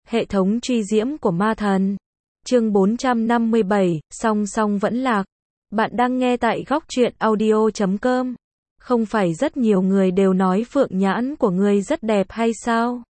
Hệ thống truy diễm của ma thần. Chương 457, song song vẫn lạc. Bạn đang nghe tại góc truyện audio.com. Không phải rất nhiều người đều nói phượng nhãn của ngươi rất đẹp hay sao?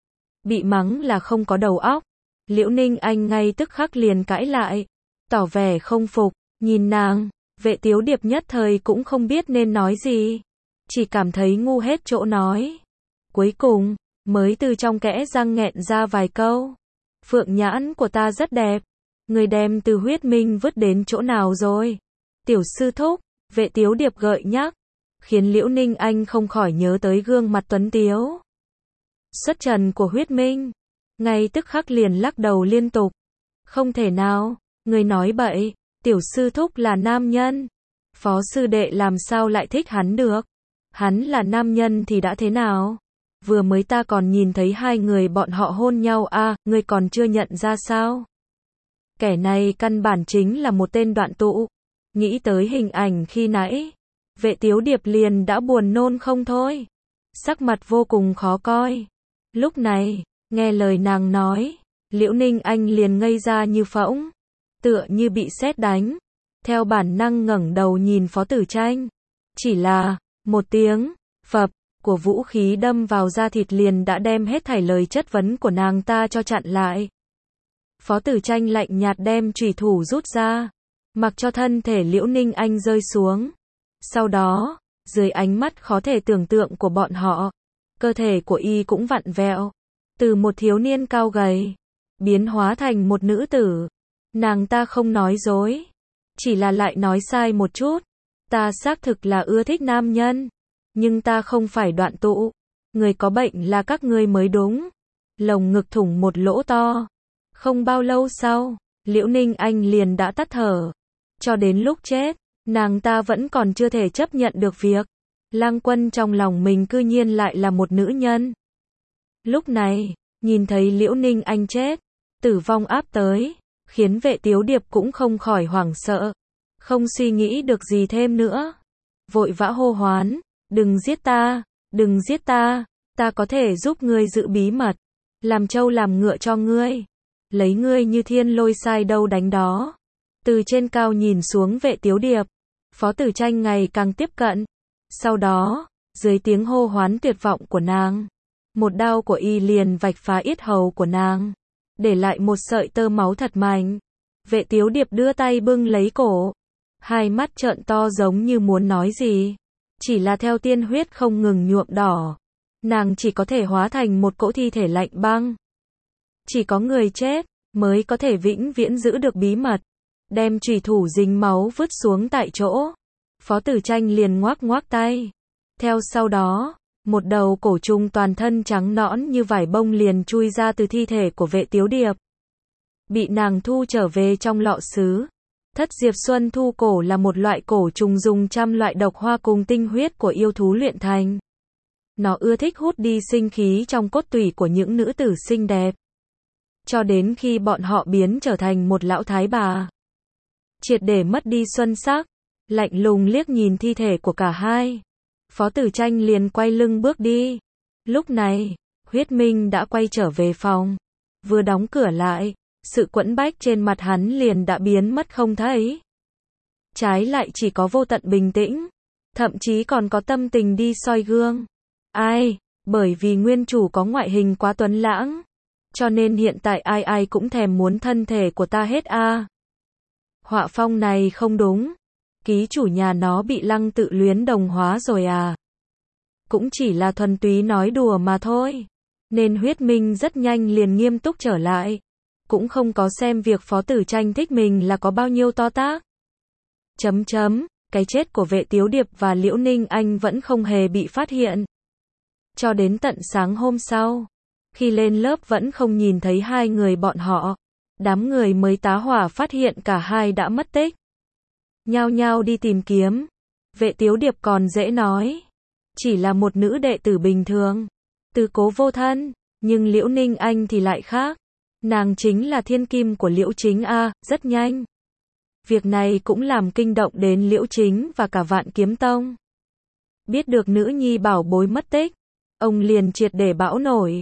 Bị mắng là không có đầu óc. Liễu Ninh Anh ngay tức khắc liền cãi lại, tỏ vẻ không phục, nhìn nàng, Vệ Tiếu Điệp nhất thời cũng không biết nên nói gì, chỉ cảm thấy ngu hết chỗ nói. Cuối cùng, mới từ trong kẽ răng nghẹn ra vài câu. Phượng nhãn của ta rất đẹp, người đem Từ Huyết Minh vứt đến chỗ nào rồi? Tiểu sư thúc, Vệ Tiếu Điệp gợi nhắc, khiến Liễu Ninh Anh không khỏi nhớ tới gương mặt tuấn tiếu xuất trần của Huyết Minh, ngay tức khắc liền lắc đầu liên tục. Không thể nào, người nói bậy, tiểu sư thúc là nam nhân, phó sư đệ làm sao lại thích hắn được? Hắn là nam nhân thì đã thế nào? Vừa mới ta còn nhìn thấy hai người bọn họ hôn nhau à, ngươi còn chưa nhận ra sao? Kẻ này căn bản chính là một tên đoạn tụ. Nghĩ tới hình ảnh khi nãy, Vệ Tiếu Điệp liền đã buồn nôn không thôi, sắc mặt vô cùng khó coi. Lúc này, nghe lời nàng nói, Liễu Ninh Anh liền ngây ra như phỗng, tựa như bị sét đánh, theo bản năng ngẩng đầu nhìn Phó Tử Tranh. Chỉ là, một tiếng, phập, của vũ khí đâm vào da thịt liền đã đem hết thảy lời chất vấn của nàng ta cho chặn lại. Phó Tử Tranh lạnh nhạt đem chủy thủ rút ra, mặc cho thân thể Liễu Ninh Anh rơi xuống. Sau đó, dưới ánh mắt khó thể tưởng tượng của bọn họ, cơ thể của y cũng vặn vẹo, từ một thiếu niên cao gầy, biến hóa thành một nữ tử. Nàng ta không nói dối, chỉ là lại nói sai một chút. Ta xác thực là ưa thích nam nhân, nhưng ta không phải đoạn tụ. Người có bệnh là các ngươi mới đúng. Lồng ngực thủng một lỗ to. Không bao lâu sau, Liễu Ninh Anh liền đã tắt thở. Cho đến lúc chết, nàng ta vẫn còn chưa thể chấp nhận được việc Lang Quân trong lòng mình cư nhiên lại là một nữ nhân. Lúc này, nhìn thấy Liễu Ninh Anh chết, tử vong áp tới, khiến Vệ Tiếu Điệp cũng không khỏi hoảng sợ, không suy nghĩ được gì thêm nữa, vội vã hô hoán, đừng giết ta, đừng giết ta, ta có thể giúp ngươi giữ bí mật, làm trâu làm ngựa cho ngươi, lấy ngươi như thiên lôi sai đâu đánh đó. Từ trên cao nhìn xuống Vệ Tiếu Điệp, Phó Tử Tranh ngày càng tiếp cận. Sau đó, dưới tiếng hô hoán tuyệt vọng của nàng, một đao của y liền vạch phá yết hầu của nàng, để lại một sợi tơ máu thật mạnh. Vệ Tiếu Điệp đưa tay bưng lấy cổ, hai mắt trợn to giống như muốn nói gì, chỉ là theo tiên huyết không ngừng nhuộm đỏ, nàng chỉ có thể hóa thành một cỗ thi thể lạnh băng. Chỉ có người chết mới có thể vĩnh viễn giữ được bí mật. Đem chủy thủ dính máu vứt xuống tại chỗ, Phó Tử Tranh liền ngoác ngoác tay. Theo sau đó, một đầu cổ trùng toàn thân trắng nõn như vải bông liền chui ra từ thi thể của Vệ Tiếu Điệp. Bị nàng thu trở về trong lọ sứ. Thất Diệp Xuân thu cổ là một loại cổ trùng dùng trăm loại độc hoa cùng tinh huyết của yêu thú luyện thành. Nó ưa thích hút đi sinh khí trong cốt tủy của những nữ tử xinh đẹp, cho đến khi bọn họ biến trở thành một lão thái bà, triệt để mất đi xuân sắc. Lạnh lùng liếc nhìn thi thể của cả hai, Phó Tử Tranh liền quay lưng bước đi. Lúc này, Huyết Minh đã quay trở về phòng, vừa đóng cửa lại, sự quẫn bách trên mặt hắn liền đã biến mất không thấy. Trái lại chỉ có vô tận bình tĩnh, thậm chí còn có tâm tình đi soi gương. Ai, bởi vì nguyên chủ có ngoại hình quá tuấn lãng, cho nên hiện tại ai ai cũng thèm muốn thân thể của ta hết a. Họa phong này không đúng, ký chủ nhà nó bị Lăng Tự Luyến đồng hóa rồi à? Cũng chỉ là thuần túy nói đùa mà thôi. Nên Huyết Minh rất nhanh liền nghiêm túc trở lại, cũng không có xem việc Phó Tử Tranh thích mình là có bao nhiêu to tát. Cái chết của Vệ Tiếu Điệp và Liễu Ninh Anh vẫn không hề bị phát hiện. Cho đến tận sáng hôm sau, khi lên lớp vẫn không nhìn thấy hai người bọn họ. Đám người mới tá hỏa phát hiện cả hai đã mất tích, nhao nhao đi tìm kiếm. Vệ Tiếu Điệp còn dễ nói, chỉ là một nữ đệ tử bình thường, tứ cố vô thân, nhưng Liễu Ninh Anh thì lại khác, nàng chính là thiên kim của Liễu Chính a. Rất nhanh, việc này cũng làm kinh động đến Liễu Chính và cả Vạn Kiếm Tông. Biết được nữ nhi bảo bối mất tích, ông liền triệt để bão nổi,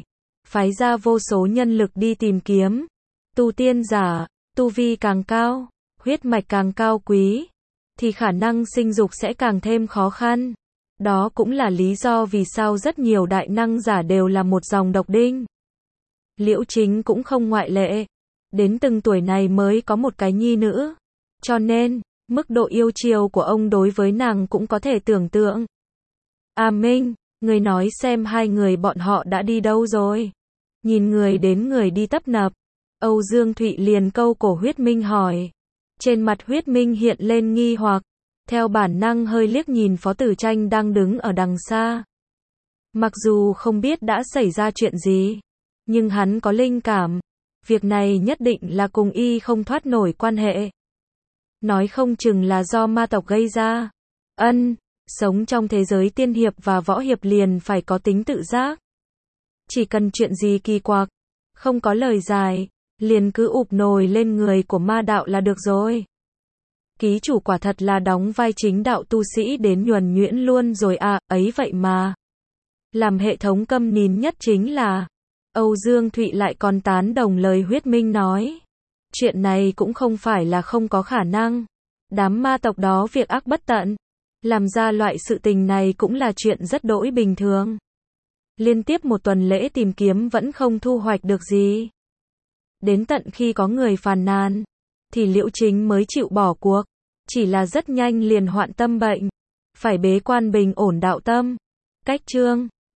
phái ra vô số nhân lực đi tìm kiếm. Tu tiên giả, tu vi càng cao, huyết mạch càng cao quý, thì khả năng sinh dục sẽ càng thêm khó khăn. Đó cũng là lý do vì sao rất nhiều đại năng giả đều là một dòng độc đinh. Liễu Chính cũng không ngoại lệ. Đến từng tuổi này mới có một cái nhi nữ. Cho nên, mức độ yêu chiều của ông đối với nàng cũng có thể tưởng tượng. A Minh, người nói xem hai người bọn họ đã đi đâu rồi? Nhìn người đến người đi tấp nập. Âu Dương Thụy liền câu cổ Huyết Minh hỏi. Trên mặt Huyết Minh hiện lên nghi hoặc. Theo bản năng hơi liếc nhìn Phó Tử Tranh đang đứng ở đằng xa. Mặc dù không biết đã xảy ra chuyện gì, nhưng hắn có linh cảm. Việc này nhất định là cùng y không thoát nổi quan hệ. Nói không chừng là do ma tộc gây ra. Sống trong thế giới tiên hiệp và võ hiệp liền phải có tính tự giác. Chỉ cần chuyện gì kỳ quặc, không có lời giải, liền cứ ụp nồi lên người của ma đạo là được rồi. Ký chủ quả thật là đóng vai chính đạo tu sĩ đến nhuần nhuyễn luôn rồi à, ấy vậy mà. Làm hệ thống câm nín nhất chính là, Âu Dương Thụy lại còn tán đồng lời Huyết Minh nói. Chuyện này cũng không phải là không có khả năng. Đám ma tộc đó việc ác bất tận. Làm ra loại sự tình này cũng là chuyện rất đỗi bình thường. Liên tiếp một tuần lễ tìm kiếm vẫn không thu hoạch được gì. Đến tận khi có người phàn nàn, thì Liễu Chính mới chịu bỏ cuộc. Chỉ là rất nhanh liền hoạn tâm bệnh. Phải bế quan bình ổn đạo tâm. Cách chương